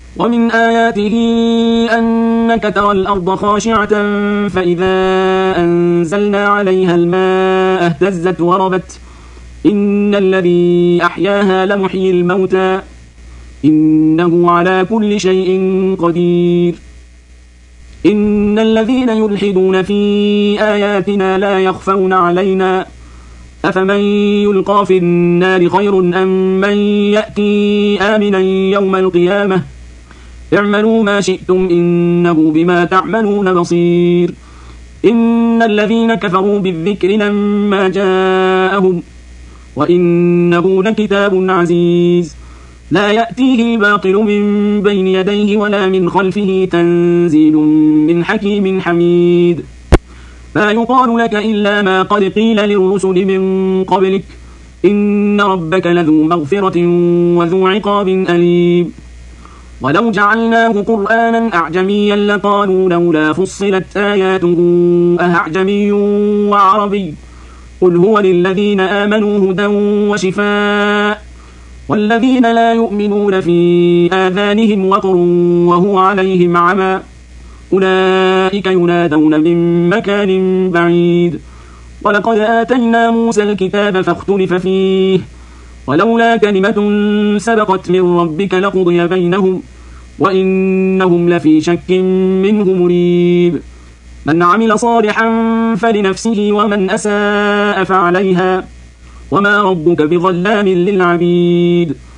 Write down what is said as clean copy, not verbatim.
ومن آياته أنك ترى الأرض خاشعة فإذا أنزلنا عليها الماء اهتزت وربت إن الذي أحياها لمحيي الموتى إنه على كل شيء قدير. إن الذين يلحدون في آياتنا لا يخفون علينا أفمن يلقى في النار خير أم من يأتي آمنا يوم القيامة اعملوا ما شئتم إنه بما تعملون بصير. إن الذين كفروا بالذكر لما جاءهم وإنه لكتاب عزيز لا يأتيه الباطل من بين يديه ولا من خلفه تنزيل من حكيم حميد. ما يقال لك إلا ما قد قيل للرسل من قبلك إن ربك لذو مغفرة وذو عقاب أليم. ولو جعلناه قرآنا أعجميا لقالوا لولا فصلت آياته أأعجمي وعربي قل هو للذين آمنوا هدى وشفاء والذين لا يؤمنون في آذانهم وقر وهو عليهم عمى أولئك ينادون من مكان بعيد. ولقد آتينا موسى الكتاب فاختلف فيه ولولا كلمة سبقت من ربك لقضي بينهم وإنهم لفي شك منه مريب. من عمل صالحا فلنفسه ومن أساء فعليها وما ربك بظلام للعبيد.